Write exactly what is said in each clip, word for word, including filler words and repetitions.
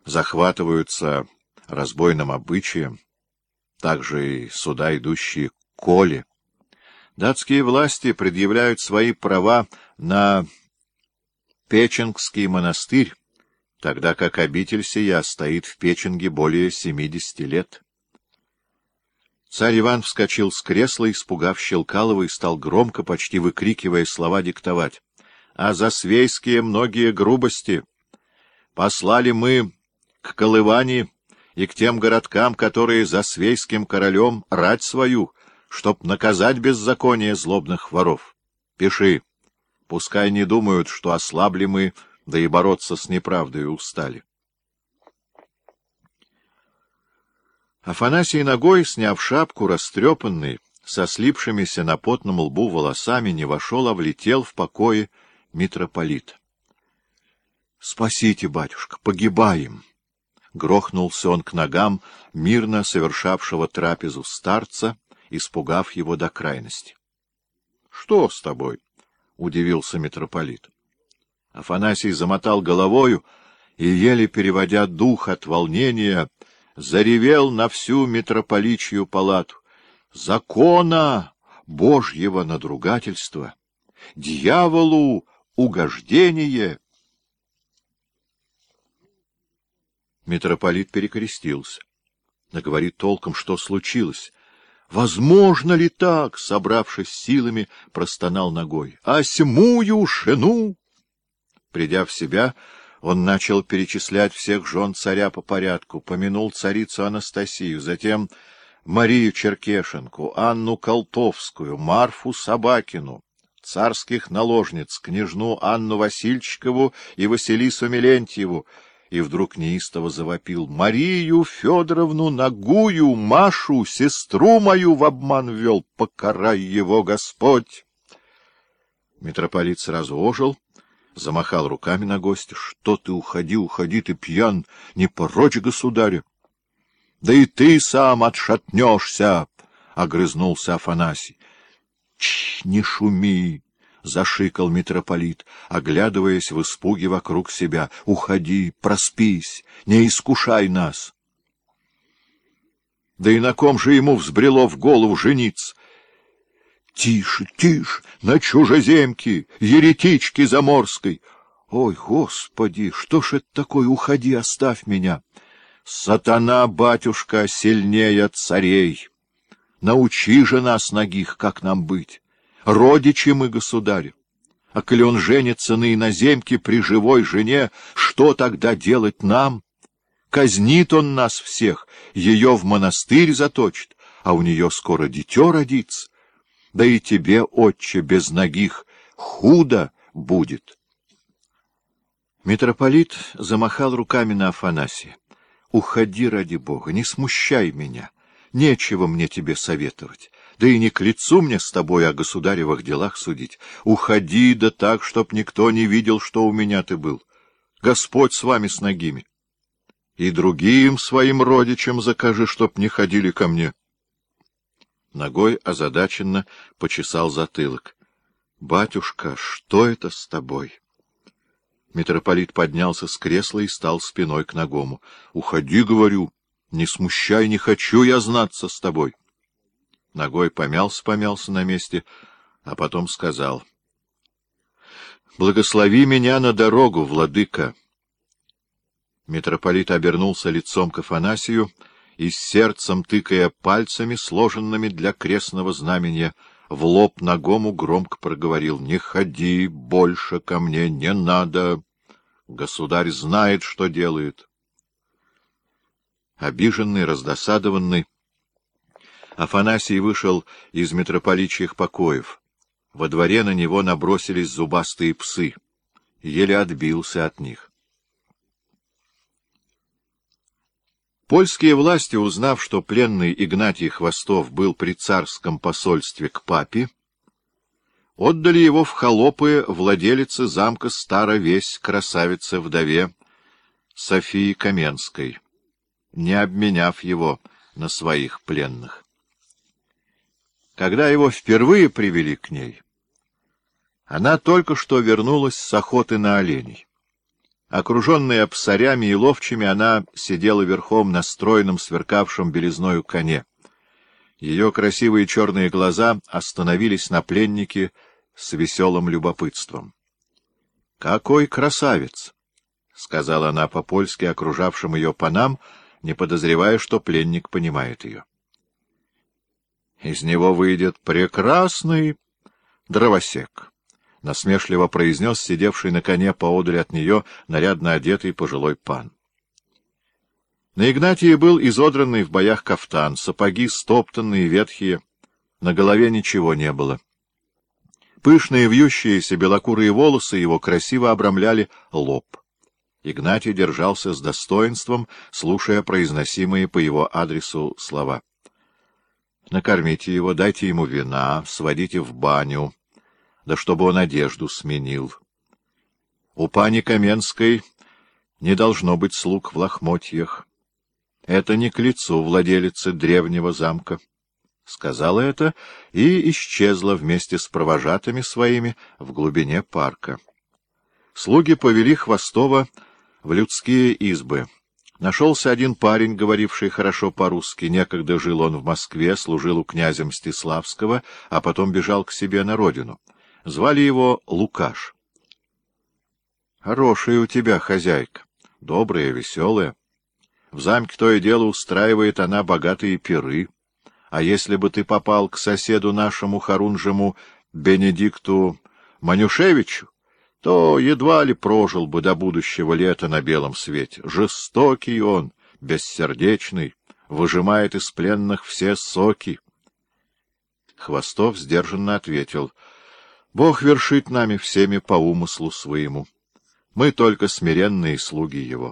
захватываются разбойным обычаем, также и сюда идущие коли. Датские власти предъявляют свои права на Печенгский монастырь, тогда как обитель сия стоит в Печенге более семидесяти лет. Царь Иван вскочил с кресла, испугав Щелкалова, и стал громко, почти выкрикивая слова, диктовать. «А за свейские многие грубости послали мы к Колывани и к тем городкам, которые за свейским королем рать свою, чтоб наказать беззаконие злобных воров. Пиши, пускай не думают, что ослабли мы, да и бороться с неправдой устали». Афанасий ногой, сняв шапку, растрепанный, со слипшимися на потном лбу волосами, не вошел, а влетел в покое митрополита. — Спасите, батюшка, погибаем! — грохнулся он к ногам мирно совершавшего трапезу старца, испугав его до крайности. — Что с тобой? — удивился митрополит. Афанасий замотал головою и, еле переводя дух от волнения, заревел на всю митрополичью палату: «Закона Божьего надругательства! Дьяволу угождение!» Митрополит перекрестился. Да говорит толком, что случилось. «Возможно ли так?» — собравшись силами, простонал ногой. «А смую жену!» Придя в себя, он начал перечислять всех жен царя по порядку, помянул царицу Анастасию, затем Марию Черкешенку, Анну Колтовскую, Марфу Собакину, царских наложниц, княжну Анну Васильчикову и Василису Мелентьеву, и вдруг неистово завопил: «Марию Федоровну Нагую, Машу, сестру мою в обман ввел, покарай его Господь!» Митрополит сразу ожил, замахал руками на гостя. — Что ты, уходи, уходи, ты пьян, не порочь государя! — Да и ты сам отшатнешься! — огрызнулся Афанасий. — Чш, не шуми! — зашикал митрополит, оглядываясь в испуге вокруг себя. — Уходи, проспись, не искушай нас! Да и на ком же ему взбрело в голову жениться? Тише, тише, на чужеземке, еретичке заморской. Ой, Господи, что ж это такое? Уходи, оставь меня. Сатана, батюшка, сильнее царей. Научи же нас, нагих, как нам быть. Родичи мы, государь. А коли он женится на иноземке при живой жене, что тогда делать нам? Казнит он нас всех, ее в монастырь заточит, а у нее скоро дитё родится. Да и тебе, отче, без ногих, худо будет. Митрополит замахал руками на Афанасия. — Уходи, ради Бога, не смущай меня. Нечего мне тебе советовать. Да и не к лицу мне с тобой о государевых делах судить. Уходи, да так, чтоб никто не видел, что у меня ты был. Господь с вами, с нагими. И другим своим родичам закажи, чтоб не ходили ко мне. Ногой озадаченно почесал затылок. — Батюшка, что это с тобой? Митрополит поднялся с кресла и стал спиной к Ногому. — Уходи, говорю, не смущай, не хочу я знаться с тобой. Ногой помялся-помялся на месте, а потом сказал: — Благослови меня на дорогу, владыка. Митрополит обернулся лицом к Афанасию и, с сердцем тыкая пальцами, сложенными для крестного знамения, в лоб Ногому громко проговорил: — Не ходи больше ко мне, не надо. Государь знает, что делает. Обиженный, раздосадованный, Афанасий вышел из митрополичьих покоев. Во дворе на него набросились зубастые псы. Еле отбился от них. Польские власти, узнав, что пленный Игнатий Хвостов был при царском посольстве к папе, отдали его в холопы владелице замка Старовесь, красавице-вдове Софии Каменской, не обменяв его на своих пленных. Когда его впервые привели к ней, она только что вернулась с охоты на оленей. Окруженная псарями и ловчими, она сидела верхом на стройном, сверкавшем белизною коне. Ее красивые черные глаза остановились на пленнике с веселым любопытством. — Какой красавец! — сказала она по-польски окружавшим ее панам, не подозревая, что пленник понимает ее. — Из него выйдет прекрасный дровосек, — насмешливо произнес сидевший на коне поодаль от нее нарядно одетый пожилой пан. На Игнатии был изодранный в боях кафтан, сапоги стоптанные, ветхие, на голове ничего не было. Пышные вьющиеся белокурые волосы его красиво обрамляли лоб. Игнатий держался с достоинством, слушая произносимые по его адресу слова. — Накормите его, дайте ему вина, сводите в баню, да чтобы он одежду сменил. У пани Каменской не должно быть слуг в лохмотьях. Это не к лицу владелицы древнего замка. Сказала это и исчезла вместе с провожатыми своими в глубине парка. Слуги повели Хвостова в людские избы. Нашелся один парень, говоривший хорошо по-русски. Некогда жил он в Москве, служил у князя Мстиславского, а потом бежал к себе на родину. Звали его Лукаш. — Хорошая у тебя хозяйка, добрая, веселая. В замке то и дело устраивает она богатые пиры. А если бы ты попал к соседу нашему Харунжему Бенедикту Манюшевичу, то едва ли прожил бы до будущего лета на белом свете. Жестокий он, бессердечный, выжимает из пленных все соки. Хвостов сдержанно ответил: — Бог вершит нами всеми по умыслу своему. Мы только смиренные слуги его.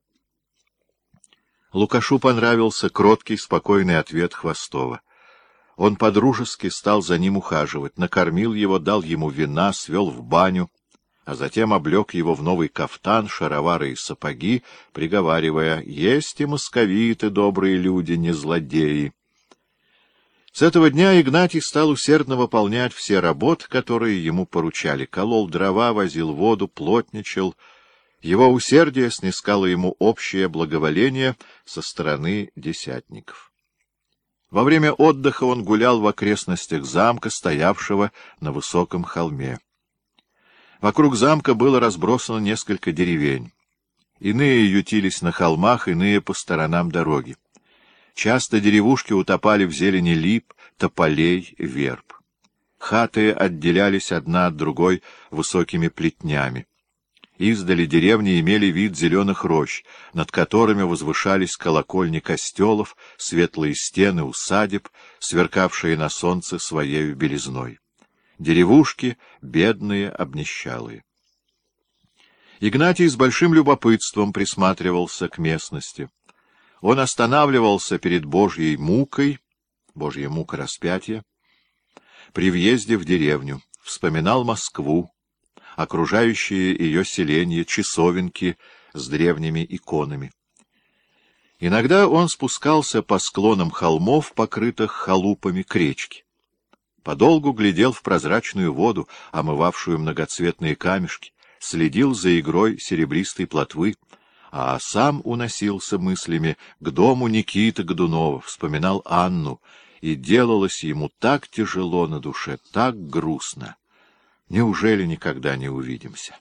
Лукашу понравился кроткий, спокойный ответ Хвостова. Он по-дружески стал за ним ухаживать, накормил его, дал ему вина, свел в баню, а затем облег его в новый кафтан, шаровары и сапоги, приговаривая: «Есть и московиты, добрые люди, не злодеи». С этого дня Игнатий стал усердно выполнять все работы, которые ему поручали. Колол дрова, возил воду, плотничал. Его усердие снискало ему общее благоволение со стороны десятников. Во время отдыха он гулял в окрестностях замка, стоявшего на высоком холме. Вокруг замка было разбросано несколько деревень. Иные ютились на холмах, иные по сторонам дороги. Часто деревушки утопали в зелени лип, тополей, верб. Хаты отделялись одна от другой высокими плетнями. Издали деревни имели вид зеленых рощ, над которыми возвышались колокольни костелов, светлые стены усадеб, сверкавшие на солнце своею белизной. Деревушки бедные, обнищалые. Игнатий с большим любопытством присматривался к местности. Он останавливался перед Божьей мукой, Божья мука распятия, при въезде в деревню, вспоминал Москву, окружающие ее селения, часовенки с древними иконами. Иногда он спускался по склонам холмов, покрытых халупами, к речке. Подолгу глядел в прозрачную воду, омывавшую многоцветные камешки, следил за игрой серебристой плотвы, а сам уносился мыслями к дому Никиты Годунова, вспоминал Анну, и делалось ему так тяжело на душе, так грустно. Неужели никогда не увидимся?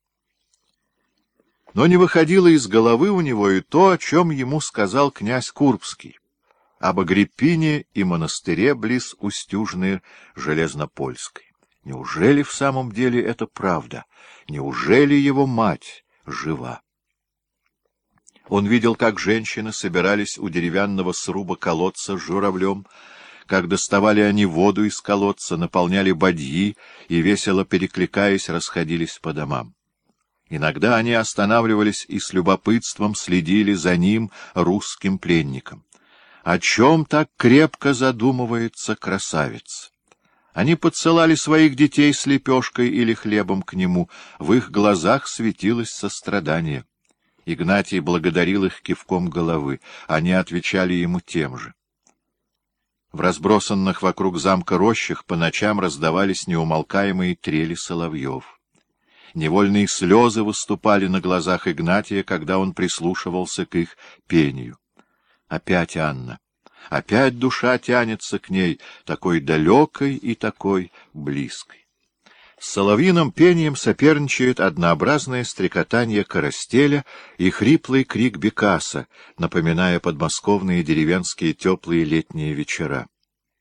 Но не выходило из головы у него и то, о чем ему сказал князь Курбский, об Агриппине и монастыре близ Устюжны Железнопольской. Неужели в самом деле это правда? Неужели его мать жива? Он видел, как женщины собирались у деревянного сруба колодца с журавлем, как доставали они воду из колодца, наполняли бадьи и, весело перекликаясь, расходились по домам. Иногда они останавливались и с любопытством следили за ним, русским пленником. О чем так крепко задумывается красавец? Они подсылали своих детей с лепешкой или хлебом к нему, в их глазах светилось сострадание. Игнатий благодарил их кивком головы, они отвечали ему тем же. В разбросанных вокруг замка рощах по ночам раздавались неумолкаемые трели соловьев. Невольные слезы выступали на глазах Игнатия, когда он прислушивался к их пению. Опять Анна. Опять душа тянется к ней, такой далекой и такой близкой. С соловьиным пением соперничает однообразное стрекотание карастеля и хриплый крик бекаса, напоминая подмосковные деревенские теплые летние вечера.